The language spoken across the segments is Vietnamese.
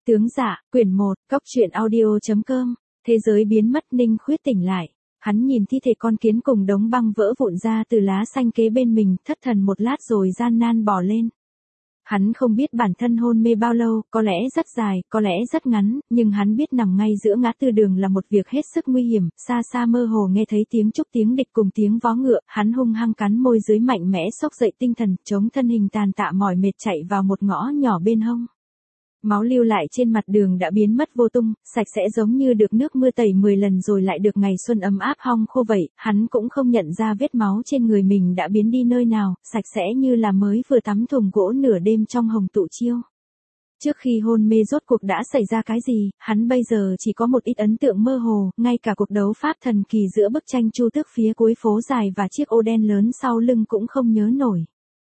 Tướng dạ, quyển 1, Cóc truyện audio.com. Thế giới biến mất. Ninh Khuyết tỉnh lại. Hắn nhìn thi thể con kiến cùng đống băng vỡ vụn ra từ lá xanh kế bên mình, thất thần một lát rồi gian nan bò lên. Hắn không biết bản thân hôn mê bao lâu, có lẽ rất dài, có lẽ rất ngắn, nhưng hắn biết nằm ngay giữa ngã tư đường là một việc hết sức nguy hiểm. Xa xa mơ hồ nghe thấy tiếng trúc tiếng địch cùng tiếng vó ngựa, hắn hung hăng cắn môi dưới mạnh mẽ xốc dậy tinh thần, chống thân hình tàn tạ mỏi mệt chạy vào một ngõ nhỏ bên hông. Máu lưu lại trên mặt đường đã biến mất vô tung, sạch sẽ giống như được nước mưa tẩy 10 lần rồi lại được ngày xuân ấm áp hong khô vậy. Hắn cũng không nhận ra vết máu trên người mình đã biến đi nơi nào, sạch sẽ như là mới vừa tắm thùng gỗ nửa đêm trong hồng tụ chiêu. Trước khi hôn mê rốt cuộc đã xảy ra cái gì, hắn bây giờ chỉ có một ít ấn tượng mơ hồ, ngay cả cuộc đấu pháp thần kỳ giữa bức tranh Chu Tước phía cuối phố dài và chiếc ô đen lớn sau lưng cũng không nhớ nổi.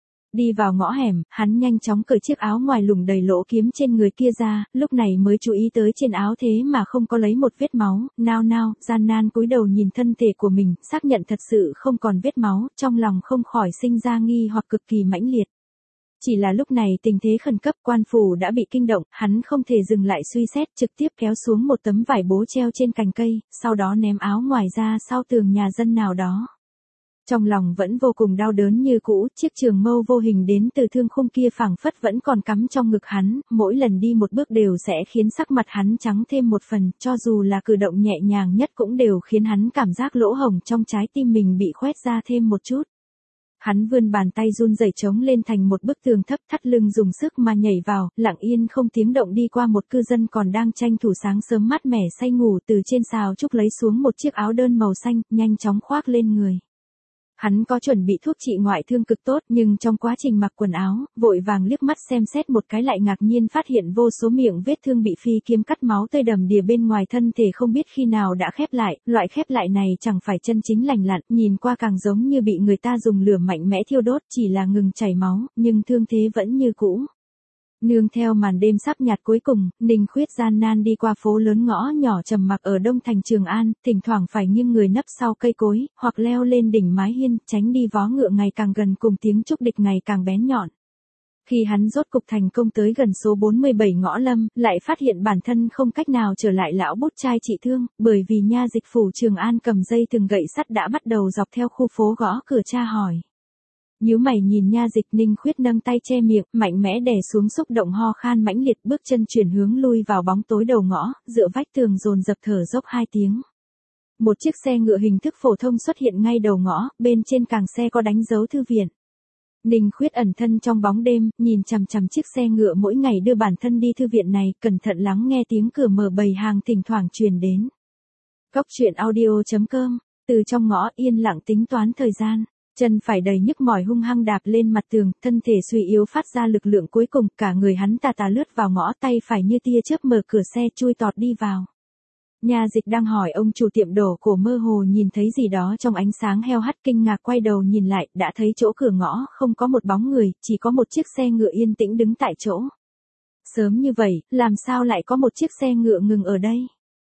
Đi vào ngõ hẻm, hắn nhanh chóng cởi chiếc áo ngoài lủng đầy lỗ kiếm trên người kia ra, lúc này mới chú ý tới trên áo thế mà không có lấy một vết máu, nao, gian nan cúi đầu nhìn thân thể của mình, xác nhận thật sự không còn vết máu, trong lòng không khỏi sinh ra nghi hoặc cực kỳ mãnh liệt. Chỉ là lúc này tình thế khẩn cấp, quan phủ đã bị kinh động, hắn không thể dừng lại suy xét, trực tiếp kéo xuống một tấm vải bố treo trên cành cây, sau đó ném áo ngoài ra sau tường nhà dân nào đó. Trong lòng vẫn vô cùng đau đớn như cũ, chiếc trường mâu vô hình đến từ thương khung kia phảng phất vẫn còn cắm trong ngực hắn, mỗi lần đi một bước đều sẽ khiến sắc mặt hắn trắng thêm một phần, cho dù là cử động nhẹ nhàng nhất cũng đều khiến hắn cảm giác lỗ hổng trong trái tim mình bị khoét ra thêm một chút. Hắn vươn bàn tay run rẩy chống lên thành một bức tường thấp, thắt lưng dùng sức mà nhảy vào, lặng yên không tiếng động đi qua một cư dân còn đang tranh thủ sáng sớm mát mẻ say ngủ, từ trên xào trúc lấy xuống một chiếc áo đơn màu xanh, nhanh chóng khoác lên người. Hắn có chuẩn bị thuốc trị ngoại thương cực tốt, nhưng trong quá trình mặc quần áo, vội vàng liếc mắt xem xét một cái lại ngạc nhiên phát hiện vô số miệng vết thương bị phi kiếm cắt máu tươi đầm đìa bên ngoài thân thể không biết khi nào đã khép lại, loại khép lại này chẳng phải chân chính lành lặn, nhìn qua càng giống như bị người ta dùng lửa mạnh mẽ thiêu đốt, chỉ là ngừng chảy máu, nhưng thương thế vẫn như cũ. Nương theo màn đêm sắp nhạt cuối cùng, Ninh Khuyết gian nan đi qua phố lớn ngõ nhỏ trầm mặc ở đông thành Trường An, thỉnh thoảng phải nghiêng người nấp sau cây cối, hoặc leo lên đỉnh mái hiên, tránh đi vó ngựa ngày càng gần cùng tiếng trúc địch ngày càng bén nhọn. Khi hắn rốt cục thành công tới gần số 47 ngõ Lâm, lại phát hiện bản thân không cách nào trở lại lão bút trai trị thương, bởi vì nha dịch phủ Trường An cầm dây từng gậy sắt đã bắt đầu dọc theo khu phố gõ cửa tra hỏi. Nhíu mày nhìn nha dịch, Ninh Khuyết nâng tay che miệng, mạnh mẽ đè xuống xúc động ho khan mãnh liệt, bước chân chuyển hướng lui vào bóng tối đầu ngõ, dựa vách tường dồn dập thở dốc 2 tiếng. Một chiếc xe ngựa hình thức phổ thông xuất hiện ngay đầu ngõ, bên trên càng xe có đánh dấu thư viện. Ninh Khuyết ẩn thân trong bóng đêm, nhìn chằm chằm chiếc xe ngựa mỗi ngày đưa bản thân đi thư viện này, cẩn thận lắng nghe tiếng cửa mở bầy hàng thỉnh thoảng truyền đến. Cóc truyện audio.com, từ trong ngõ yên lặng tính toán thời gian. Chân phải đầy nhức mỏi hung hăng đạp lên mặt tường, thân thể suy yếu phát ra lực lượng cuối cùng, cả người hắn tà lướt vào ngõ, tay phải như tia chớp mở cửa xe chui tọt đi vào. Nha dịch đang hỏi ông chủ tiệm đồ cổ mơ hồ nhìn thấy gì đó trong ánh sáng heo hắt, kinh ngạc quay đầu nhìn lại, đã thấy chỗ cửa ngõ không có một bóng người, chỉ có một chiếc xe ngựa yên tĩnh đứng tại chỗ. Sớm như vậy, làm sao lại có một chiếc xe ngựa ngừng ở đây?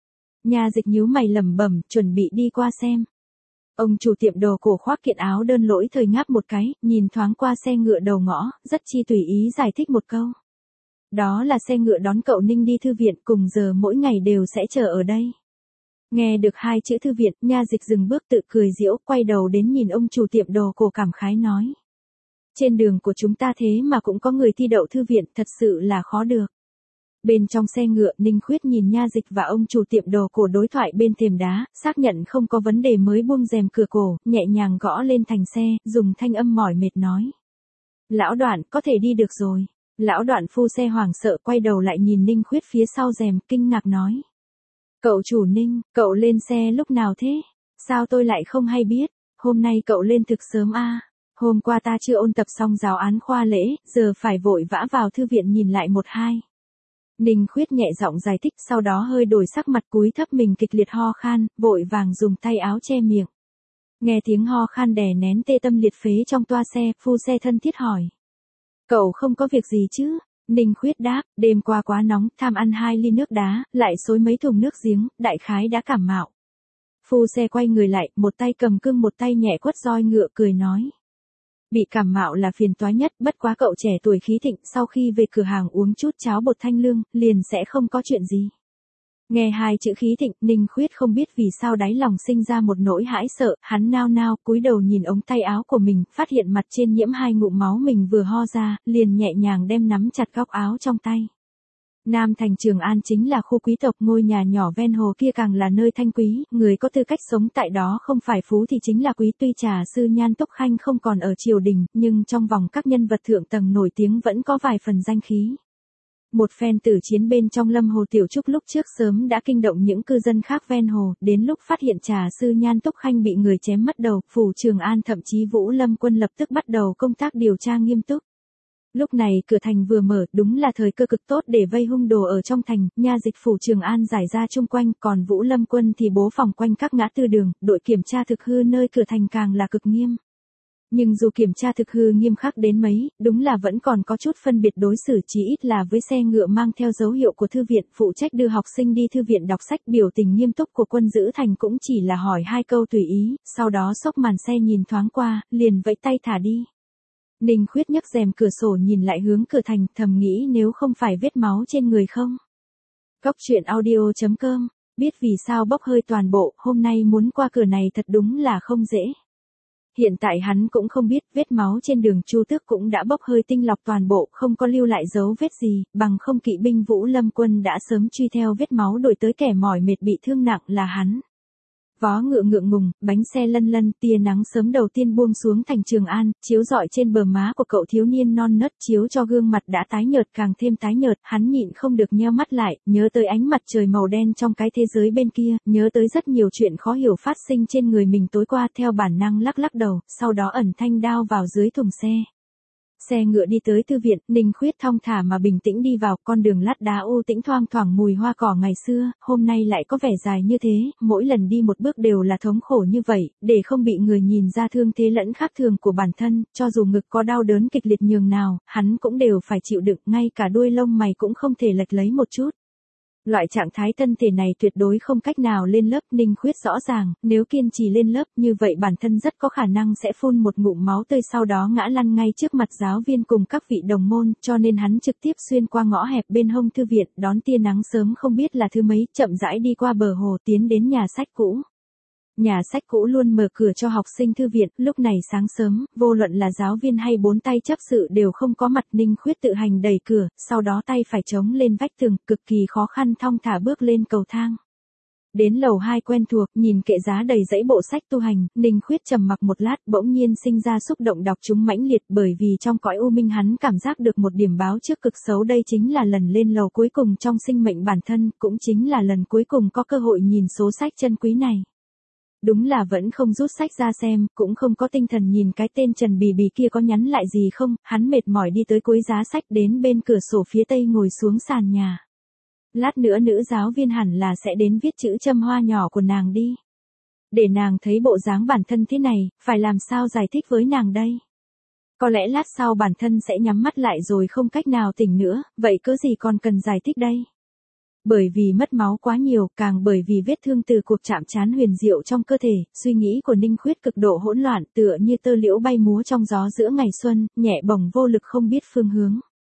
Nha dịch nhíu mày lẩm bẩm, chuẩn bị đi qua xem. Ông chủ tiệm đồ cổ khoác kiện áo đơn lỗi thời ngáp một cái, nhìn thoáng qua xe ngựa đầu ngõ, rất chi tùy ý giải thích một câu. Đó là xe ngựa đón cậu Ninh đi thư viện, cùng giờ mỗi ngày đều sẽ chờ ở đây. Nghe được 2 chữ thư viện, nha dịch dừng bước tự cười giễu, quay đầu đến nhìn ông chủ tiệm đồ cổ cảm khái nói. Trên đường của chúng ta thế mà cũng có người thi đậu thư viện, thật sự là khó được. Bên trong xe ngựa, Ninh Khuyết nhìn nha dịch và ông chủ tiệm đồ cổ đối thoại bên thềm đá, xác nhận không có vấn đề mới buông rèm cửa cổ, nhẹ nhàng gõ lên thành xe, dùng thanh âm mỏi mệt nói. Lão Đoạn, có thể đi được rồi. Lão Đoạn phu xe hoảng sợ quay đầu lại nhìn Ninh Khuyết phía sau rèm, kinh ngạc nói. Cậu chủ Ninh, cậu lên xe lúc nào thế? Sao tôi lại không hay biết? Hôm nay cậu lên thực sớm à? Hôm qua ta chưa ôn tập xong giáo án khoa lễ, giờ phải vội vã vào thư viện nhìn lại 1-2. Ninh Khuyết nhẹ giọng giải thích, sau đó hơi đổi sắc mặt cúi thấp mình kịch liệt ho khan, vội vàng dùng tay áo che miệng. Nghe tiếng ho khan đè nén tê tâm liệt phế trong toa xe, phu xe thân thiết hỏi. Cậu không có việc gì chứ? Ninh Khuyết đáp, đêm qua quá nóng, tham ăn 2 ly nước đá, lại xối mấy thùng nước giếng, đại khái đã cảm mạo. Phu xe quay người lại, một tay cầm cương một tay nhẹ quất roi ngựa cười nói. Bị cảm mạo là phiền toái nhất, bất quá cậu trẻ tuổi khí thịnh, sau khi về cửa hàng uống chút cháo bột thanh lương, liền sẽ không có chuyện gì. Nghe hai chữ khí thịnh, Ninh Khuyết không biết vì sao đáy lòng sinh ra một nỗi hãi sợ, hắn nao nao, cúi đầu nhìn ống tay áo của mình, phát hiện mặt trên nhiễm 2 ngụm máu mình vừa ho ra, liền nhẹ nhàng đem nắm chặt góc áo trong tay. Nam thành Trường An chính là khu quý tộc, ngôi nhà nhỏ ven hồ kia càng là nơi thanh quý, người có tư cách sống tại đó không phải phú thì chính là quý. Tuy trà sư Nhan Túc Khanh không còn ở triều đình, nhưng trong vòng các nhân vật thượng tầng nổi tiếng vẫn có vài phần danh khí. Một phen tử chiến bên trong Lâm Hồ Tiểu Trúc lúc trước sớm đã kinh động những cư dân khác ven hồ, đến lúc phát hiện trà sư Nhan Túc Khanh bị người chém mất đầu, phủ Trường An thậm chí Vũ Lâm quân lập tức bắt đầu công tác điều tra nghiêm túc. Lúc này cửa thành vừa mở, đúng là thời cơ cực tốt để vây hung đồ ở trong thành, nha dịch phủ Trường An giải ra chung quanh, còn Vũ Lâm quân thì bố phòng quanh các ngã tư đường, đội kiểm tra thực hư nơi cửa thành càng là cực nghiêm. Nhưng dù kiểm tra thực hư nghiêm khắc đến mấy, đúng là vẫn còn có chút phân biệt đối xử, chí ít là với xe ngựa mang theo dấu hiệu của thư viện, phụ trách đưa học sinh đi thư viện đọc sách. Biểu tình nghiêm túc của quân giữ thành cũng chỉ là hỏi 2 câu tùy ý, sau đó xốc màn xe nhìn thoáng qua, liền vẫy tay thả đi. Ninh Khuyết nhấc rèm cửa sổ nhìn lại hướng cửa thành, thầm nghĩ nếu không phải vết máu trên người không. Góc truyện audio.com, biết vì sao bốc hơi toàn bộ, hôm nay muốn qua cửa này thật đúng là không dễ. Hiện tại hắn cũng không biết, vết máu trên đường Chu Tước cũng đã bốc hơi tinh lọc toàn bộ, không có lưu lại dấu vết gì, bằng không kỵ binh Vũ Lâm quân đã sớm truy theo vết máu đuổi tới kẻ mỏi mệt bị thương nặng là hắn. Vó ngựa ngượng ngùng, bánh xe lân lân, tia nắng sớm đầu tiên buông xuống thành Trường An, chiếu rọi trên bờ má của cậu thiếu niên non nớt, chiếu cho gương mặt đã tái nhợt càng thêm tái nhợt, hắn nhịn không được nheo mắt lại, nhớ tới ánh mặt trời màu đen trong cái thế giới bên kia, nhớ tới rất nhiều chuyện khó hiểu phát sinh trên người mình tối qua, theo bản năng lắc lắc đầu, sau đó ẩn thanh đao vào dưới thùng xe. Xe ngựa đi tới thư viện, Ninh Khuyết thong thả mà bình tĩnh đi vào, con đường lát đá u tĩnh thoang thoảng mùi hoa cỏ ngày xưa, hôm nay lại có vẻ dài như thế, mỗi lần đi một bước đều là thống khổ như vậy, để không bị người nhìn ra thương thế lẫn khác thường của bản thân, cho dù ngực có đau đớn kịch liệt nhường nào, hắn cũng đều phải chịu đựng, ngay cả đuôi lông mày cũng không thể lệch lấy một chút. Loại trạng thái thân thể này tuyệt đối không cách nào lên lớp, Ninh Khuyết rõ ràng, nếu kiên trì lên lớp như vậy bản thân rất có khả năng sẽ phun một ngụm máu tươi sau đó ngã lăn ngay trước mặt giáo viên cùng các vị đồng môn, cho nên hắn trực tiếp xuyên qua ngõ hẹp bên hông thư viện, đón tia nắng sớm không biết là thứ mấy, chậm rãi đi qua bờ hồ tiến đến nhà sách cũ. Nhà sách cũ luôn mở cửa cho học sinh thư viện, lúc này sáng sớm, vô luận là giáo viên hay bốn tay chấp sự đều không có mặt. Ninh Khuyết tự hành đẩy cửa, sau đó tay phải chống lên vách tường, cực kỳ khó khăn thong thả bước lên cầu thang. Đến lầu 2 quen thuộc, nhìn kệ giá đầy dãy bộ sách tu hành, Ninh Khuyết trầm mặc một lát, bỗng nhiên sinh ra xúc động đọc chúng mãnh liệt, bởi vì trong cõi u minh hắn cảm giác được một điểm báo trước cực xấu, đây chính là lần lên lầu cuối cùng trong sinh mệnh bản thân, cũng chính là lần cuối cùng có cơ hội nhìn số sách chân quý này. Đúng là vẫn không rút sách ra xem, cũng không có tinh thần nhìn cái tên Trần Bì Bì kia có nhắn lại gì không, hắn mệt mỏi đi tới cuối giá sách đến bên cửa sổ phía tây ngồi xuống sàn nhà. Lát nữa nữ giáo viên hẳn là sẽ đến viết chữ châm hoa nhỏ của nàng đi. Để nàng thấy bộ dáng bản thân thế này, phải làm sao giải thích với nàng đây? Có lẽ lát sau bản thân sẽ nhắm mắt lại rồi không cách nào tỉnh nữa, vậy cớ gì còn cần giải thích đây? Bởi vì mất máu quá nhiều, càng bởi vì vết thương từ cuộc chạm trán huyền diệu trong cơ thể, suy nghĩ của Ninh Khuyết cực độ hỗn loạn, tựa như tơ liễu bay múa trong gió giữa ngày xuân, nhẹ bổng vô lực không biết phương hướng.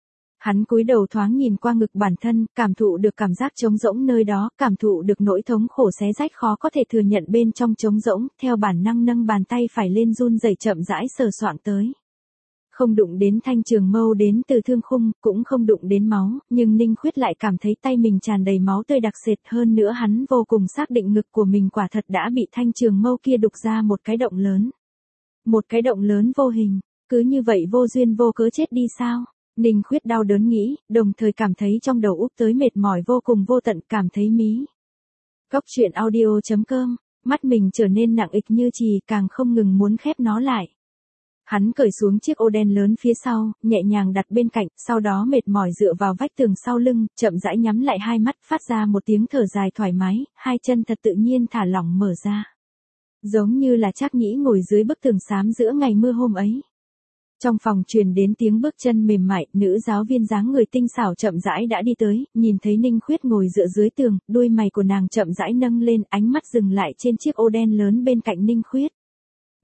Hắn cúi đầu thoáng nhìn qua ngực bản thân, cảm thụ được cảm giác trống rỗng nơi đó, cảm thụ được nỗi thống khổ xé rách khó có thể thừa nhận bên trong trống rỗng, theo bản năng nâng bàn tay phải lên run rẩy chậm rãi sờ soạng tới. Không đụng đến thanh trường mâu đến từ thương khung, cũng không đụng đến máu, nhưng Ninh Khuyết lại cảm thấy tay mình tràn đầy máu tươi đặc sệt, hơn nữa hắn vô cùng xác định ngực của mình quả thật đã bị thanh trường mâu kia đục ra một cái động lớn. Một cái động lớn vô hình, cứ như vậy vô duyên vô cớ chết đi sao? Ninh Khuyết đau đớn nghĩ, đồng thời cảm thấy trong đầu úp tới mệt mỏi vô cùng vô tận, cảm thấy mí. Góc truyện audio.com, mắt mình trở nên nặng ịch như chì, càng không ngừng muốn khép nó lại. Hắn cởi xuống chiếc ô đen lớn phía sau, nhẹ nhàng đặt bên cạnh, sau đó mệt mỏi dựa vào vách tường sau lưng, chậm rãi nhắm lại hai mắt, phát ra một tiếng thở dài thoải mái, hai chân thật tự nhiên thả lỏng mở ra. Giống như là Trác Nhĩ ngồi dưới bức tường xám giữa ngày mưa hôm ấy. Trong phòng truyền đến tiếng bước chân mềm mại, nữ giáo viên dáng người tinh xảo chậm rãi đã đi tới, nhìn thấy Ninh Khuyết ngồi dựa dưới tường, đuôi mày của nàng chậm rãi nâng lên, ánh mắt dừng lại trên chiếc ô đen lớn bên cạnh Ninh Khuyết.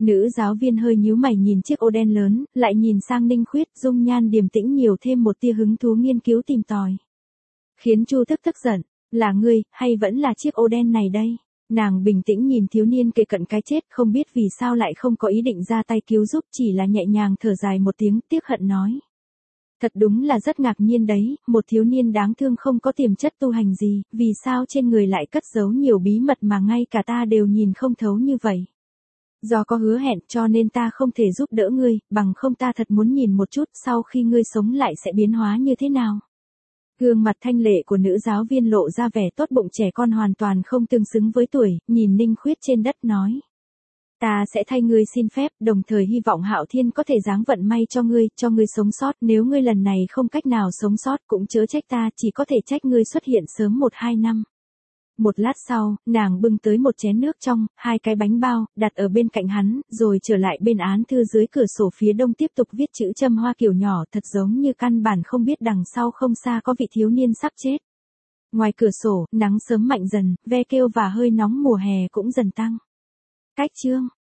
Nữ giáo viên hơi nhíu mày nhìn chiếc ô đen lớn, lại nhìn sang Ninh Khuyết, dung nhan điềm tĩnh nhiều thêm một tia hứng thú nghiên cứu tìm tòi. Khiến Chu Thức tức giận, là ngươi, hay vẫn là chiếc ô đen này đây? Nàng bình tĩnh nhìn thiếu niên kề cận cái chết, không biết vì sao lại không có ý định ra tay cứu giúp, chỉ là nhẹ nhàng thở dài một tiếng, tiếc hận nói. Thật đúng là rất ngạc nhiên đấy, một thiếu niên đáng thương không có tiềm chất tu hành gì, vì sao trên người lại cất giấu nhiều bí mật mà ngay cả ta đều nhìn không thấu như vậy. Do có hứa hẹn cho nên ta không thể giúp đỡ ngươi, bằng không ta thật muốn nhìn một chút sau khi ngươi sống lại sẽ biến hóa như thế nào. Gương mặt thanh lệ của nữ giáo viên lộ ra vẻ tốt bụng trẻ con hoàn toàn không tương xứng với tuổi, nhìn Ninh Khuyết trên đất nói. Ta sẽ thay ngươi xin phép, đồng thời hy vọng Hạo Thiên có thể giáng vận may cho ngươi sống sót, nếu ngươi lần này không cách nào sống sót cũng chớ trách ta, chỉ có thể trách ngươi xuất hiện sớm 1-2 năm. Một lát sau, nàng bưng tới một chén nước trong, 2 cái bánh bao, đặt ở bên cạnh hắn, rồi trở lại bên án thư dưới cửa sổ phía đông tiếp tục viết chữ châm hoa kiểu nhỏ, thật giống như căn bản không biết đằng sau không xa có vị thiếu niên sắp chết. Ngoài cửa sổ, nắng sớm mạnh dần, ve kêu và hơi nóng mùa hè cũng dần tăng. Cách chương